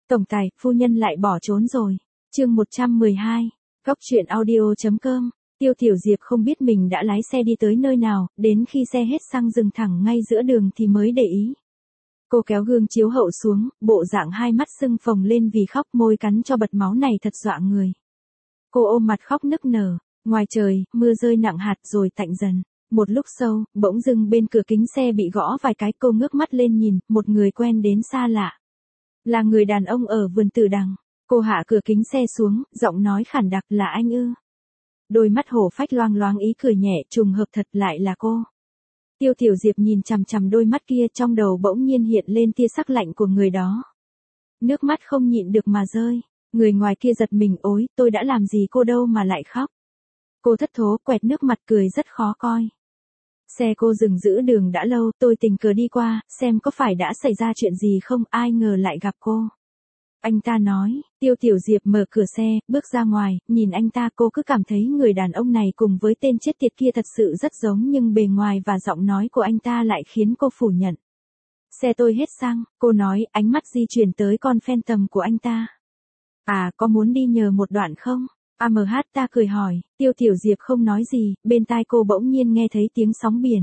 Tổng tài, phu nhân lại bỏ trốn rồi. Chương 112. Góc truyện audio.com. Tiêu Tiểu Diệp không biết mình đã lái xe đi tới nơi nào, đến khi xe hết xăng dừng thẳng ngay giữa đường thì mới để ý. Cô kéo gương chiếu hậu xuống, bộ dạng hai mắt sưng phồng lên vì khóc, môi cắn cho bật máu này thật dọa người. Cô ôm mặt khóc nức nở. Ngoài trời, mưa rơi nặng hạt rồi tạnh dần. Một lúc sau, bỗng dưng bên cửa kính xe bị gõ vài cái, cô ngước mắt lên nhìn, một người quen đến xa lạ. Là người đàn ông ở vườn tử đằng. Cô hạ cửa kính xe xuống, giọng nói khản đặc, là anh ư? Đôi mắt hổ phách loang loáng ý cười nhẹ, trùng hợp thật lại là cô. Tiêu Tiểu Diệp nhìn chằm chằm đôi mắt kia, trong đầu bỗng nhiên hiện lên tia sắc lạnh của người đó. Nước mắt không nhịn được mà rơi. Người ngoài kia giật mình, ối, tôi đã làm gì cô đâu mà lại khóc. Cô thất thố quẹt nước mặt cười rất khó coi. Xe cô dừng giữ đường đã lâu, tôi tình cờ đi qua, xem có phải đã xảy ra chuyện gì không, ai ngờ lại gặp cô. Anh ta nói. Tiêu Tiểu Diệp mở cửa xe, bước ra ngoài, nhìn anh ta, cô cứ cảm thấy người đàn ông này cùng với tên chết tiệt kia thật sự rất giống, nhưng bề ngoài và giọng nói của anh ta lại khiến cô phủ nhận. Xe tôi hết xăng, cô nói, ánh mắt di chuyển tới con Phantom của anh ta. À, có muốn đi nhờ một đoạn không? AMH ta cười hỏi. Tiêu Tiểu Diệp không nói gì, bên tai cô bỗng nhiên nghe thấy tiếng sóng biển.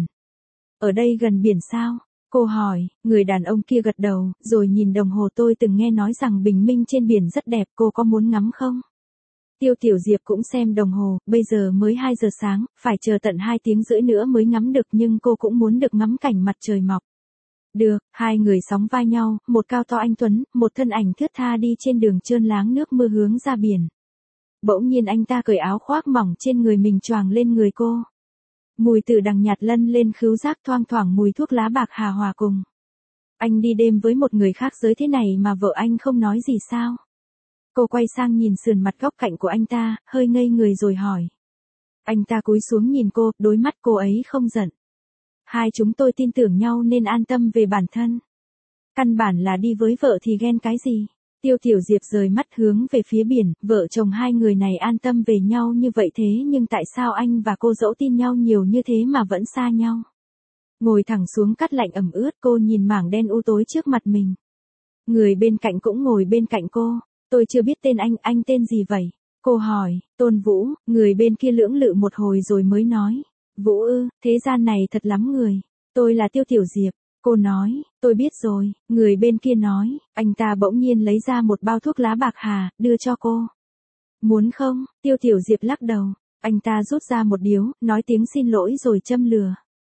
Ở đây gần biển sao? Cô hỏi. Người đàn ông kia gật đầu, rồi nhìn đồng hồ, tôi từng nghe nói rằng bình minh trên biển rất đẹp, cô có muốn ngắm không? Tiêu Tiểu Diệp cũng xem đồng hồ, bây giờ mới 2 giờ sáng, phải chờ tận 2 tiếng rưỡi nữa mới ngắm được, nhưng cô cũng muốn được ngắm cảnh mặt trời mọc. Được, hai người sóng vai nhau, một cao to anh tuấn, một thân ảnh thướt tha đi trên đường trơn láng nước mưa hướng ra biển. Bỗng nhiên anh ta cởi áo khoác mỏng trên người mình choàng lên người cô. Mùi tử đằng nhạt lân lên khứu giác, thoang thoảng mùi thuốc lá bạc hà hòa cùng. Anh đi đêm với một người khác giới thế này mà vợ anh không nói gì sao? Cô quay sang nhìn sườn mặt góc cạnh của anh ta, hơi ngây người rồi hỏi. Anh ta cúi xuống nhìn cô, đôi mắt cô ấy không giận. Hai chúng tôi tin tưởng nhau nên an tâm về bản thân. Căn bản là đi với vợ thì ghen cái gì? Tiêu Tiểu Diệp rời mắt hướng về phía biển, vợ chồng hai người này an tâm về nhau như vậy, thế nhưng tại sao anh và cô dẫu tin nhau nhiều như thế mà vẫn xa nhau? Ngồi thẳng xuống, cát lạnh ẩm ướt, cô nhìn mảng đen u tối trước mặt mình. Người bên cạnh cũng ngồi bên cạnh cô. Tôi chưa biết tên anh tên gì vậy? Cô hỏi. Tôn Vũ. Người bên kia lưỡng lự một hồi rồi mới nói. Vũ ư, thế gian này thật lắm người. Tôi là Tiêu Tiểu Diệp. Cô nói, tôi biết rồi. Người bên kia nói. Anh ta bỗng nhiên lấy ra một bao thuốc lá bạc hà, đưa cho cô. Muốn không? Tiêu Tiểu Diệp lắc đầu. Anh ta rút ra một điếu, nói tiếng xin lỗi rồi châm lửa.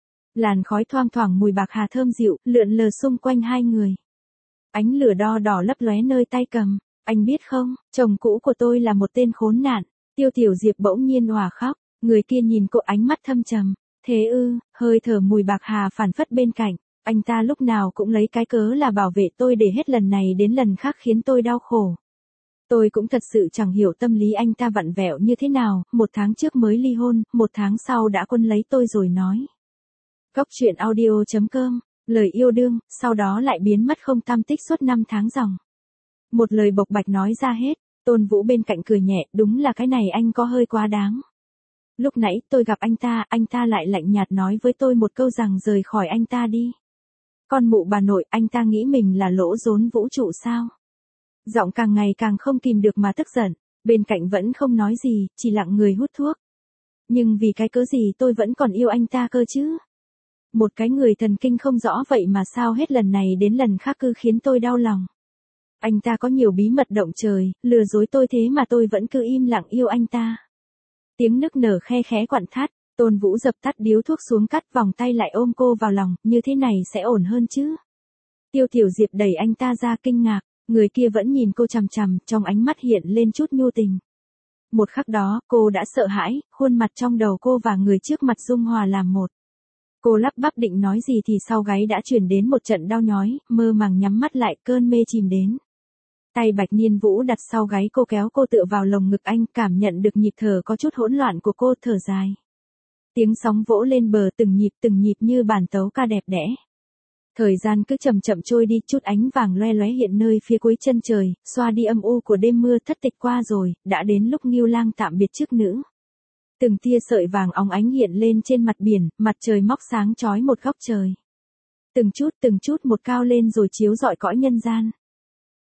Làn khói thoang thoảng mùi bạc hà thơm dịu, lượn lờ xung quanh hai người. Ánh lửa đo đỏ lấp lóe nơi tay cầm. Anh biết không, chồng cũ của tôi là một tên khốn nạn. Tiêu Tiểu Diệp bỗng nhiên òa khóc. Người kia nhìn cô ánh mắt thâm trầm. Thế ư? Hơi thở mùi bạc hà phản phất bên cạnh. Anh ta lúc nào cũng lấy cái cớ là bảo vệ tôi để hết lần này đến lần khác khiến tôi đau khổ. Tôi cũng thật sự chẳng hiểu tâm lý anh ta vặn vẹo như thế nào, 1 tháng trước mới ly hôn, 1 tháng sau đã quân lấy tôi rồi nói. Góc truyện audio.com, lời yêu đương, sau đó lại biến mất không tăm tích suốt 5 tháng ròng. Một lời bộc bạch nói ra hết. Tôn Vũ bên cạnh cười nhẹ, đúng là cái này anh có hơi quá đáng. Lúc nãy tôi gặp anh ta lại lạnh nhạt nói với tôi một câu rằng rời khỏi anh ta đi. Con mụ bà nội, anh ta nghĩ mình là lỗ rốn vũ trụ sao? Giọng càng ngày càng không kìm được mà tức giận, bên cạnh vẫn không nói gì, chỉ lặng người hút thuốc. Nhưng vì cái cớ gì tôi vẫn còn yêu anh ta cơ chứ? Một cái người thần kinh không rõ vậy mà sao hết lần này đến lần khác cứ khiến tôi đau lòng. Anh ta có nhiều bí mật động trời, lừa dối tôi thế mà tôi vẫn cứ im lặng yêu anh ta. Tiếng nức nở khe khẽ quặn thắt. Tôn Vũ dập tắt điếu thuốc xuống, cắt vòng tay lại ôm cô vào lòng, như thế này sẽ ổn hơn chứ. Tiêu Tiểu Diệp đẩy anh ta ra kinh ngạc, người kia vẫn nhìn cô chằm chằm, trong ánh mắt hiện lên chút nhu tình. Một khắc đó, cô đã sợ hãi, khuôn mặt trong đầu cô và người trước mặt dung hòa làm một. Cô lắp bắp định nói gì thì sau gáy đã truyền đến một trận đau nhói, mơ màng nhắm mắt lại, cơn mê chìm đến. Tay Bạch Nhiên Vũ đặt sau gáy cô, kéo cô tựa vào lồng ngực anh, cảm nhận được nhịp thở có chút hỗn loạn của cô, thở dài. Tiếng sóng vỗ lên bờ từng nhịp như bản tấu ca đẹp đẽ. Thời gian cứ chậm chậm trôi đi, chút ánh vàng loe loé hiện nơi phía cuối chân trời, xoa đi âm u của đêm mưa thất tịch qua rồi, đã đến lúc Ngưu Lang tạm biệt chức nữ. Từng tia sợi vàng óng ánh hiện lên trên mặt biển, mặt trời móc sáng chói một góc trời. Từng chút một cao lên rồi chiếu rọi cõi nhân gian.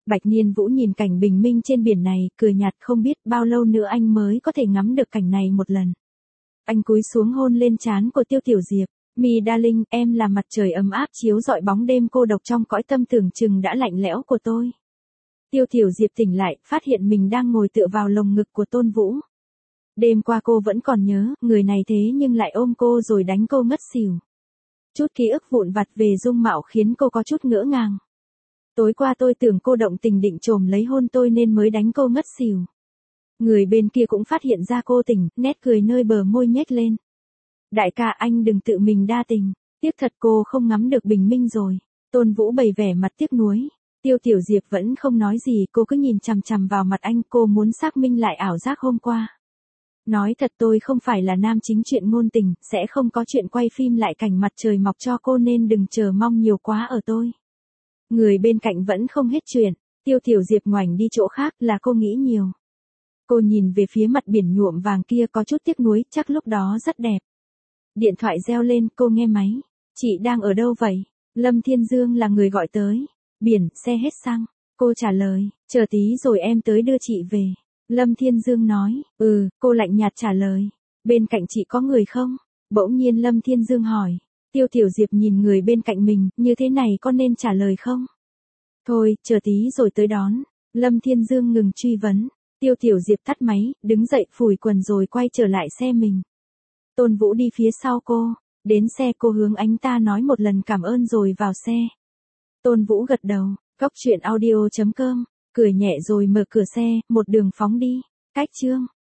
Bạch Niên Vũ nhìn cảnh bình minh trên biển này, cười nhạt, không biết bao lâu nữa anh mới có thể ngắm được cảnh này một lần. Anh cúi xuống hôn lên trán của Tiêu Tiểu Diệp. Mi darling, em là mặt trời ấm áp chiếu rọi bóng đêm cô độc trong cõi tâm tưởng chừng đã lạnh lẽo của tôi. Tiêu Tiểu Diệp tỉnh lại, phát hiện mình đang ngồi tựa vào lồng ngực của Tôn Vũ. Đêm qua cô vẫn còn nhớ, người này thế nhưng lại ôm cô rồi đánh cô ngất xỉu. Chút ký ức vụn vặt về dung mạo khiến cô có chút ngỡ ngàng. Tối qua tôi tưởng cô động tình định trồm lấy hôn tôi nên mới đánh cô ngất xỉu. Người bên kia cũng phát hiện ra cô tỉnh, nét cười nơi bờ môi nhếch lên. Đại ca anh đừng tự mình đa tình, tiếc thật cô không ngắm được bình minh rồi. Tôn Vũ bày vẻ mặt tiếc nuối. Tiêu Tiểu Diệp vẫn không nói gì, cô cứ nhìn chằm chằm vào mặt anh, cô muốn xác minh lại ảo giác hôm qua. Nói thật tôi không phải là nam chính truyện ngôn tình, sẽ không có chuyện quay phim lại cảnh mặt trời mọc cho cô nên đừng chờ mong nhiều quá ở tôi. Người bên cạnh vẫn không hết chuyện, Tiêu Tiểu Diệp ngoảnh đi chỗ khác là cô nghĩ nhiều. Cô nhìn về phía mặt biển nhuộm vàng kia có chút tiếc nuối, chắc lúc đó rất đẹp. Điện thoại reo lên, cô nghe máy. Chị đang ở đâu vậy? Lâm Thiên Dương là người gọi tới. Biển, xe hết xăng. Cô trả lời, chờ tí rồi em tới đưa chị về. Lâm Thiên Dương nói, cô lạnh nhạt trả lời. Bên cạnh chị có người không? Bỗng nhiên Lâm Thiên Dương hỏi. Tiêu Tiểu Diệp nhìn người bên cạnh mình, như thế này có nên trả lời không? Thôi, chờ tí rồi tới đón. Lâm Thiên Dương ngừng truy vấn. Tiêu Tiểu Diệp tắt máy, đứng dậy phủi quần rồi quay trở lại xe mình. Tôn Vũ đi phía sau cô. Đến xe cô hướng anh ta nói một lần cảm ơn rồi vào xe. Tôn Vũ gật đầu, Cóc truyện audio.com, cười nhẹ rồi mở cửa xe, một đường phóng đi. Cách chương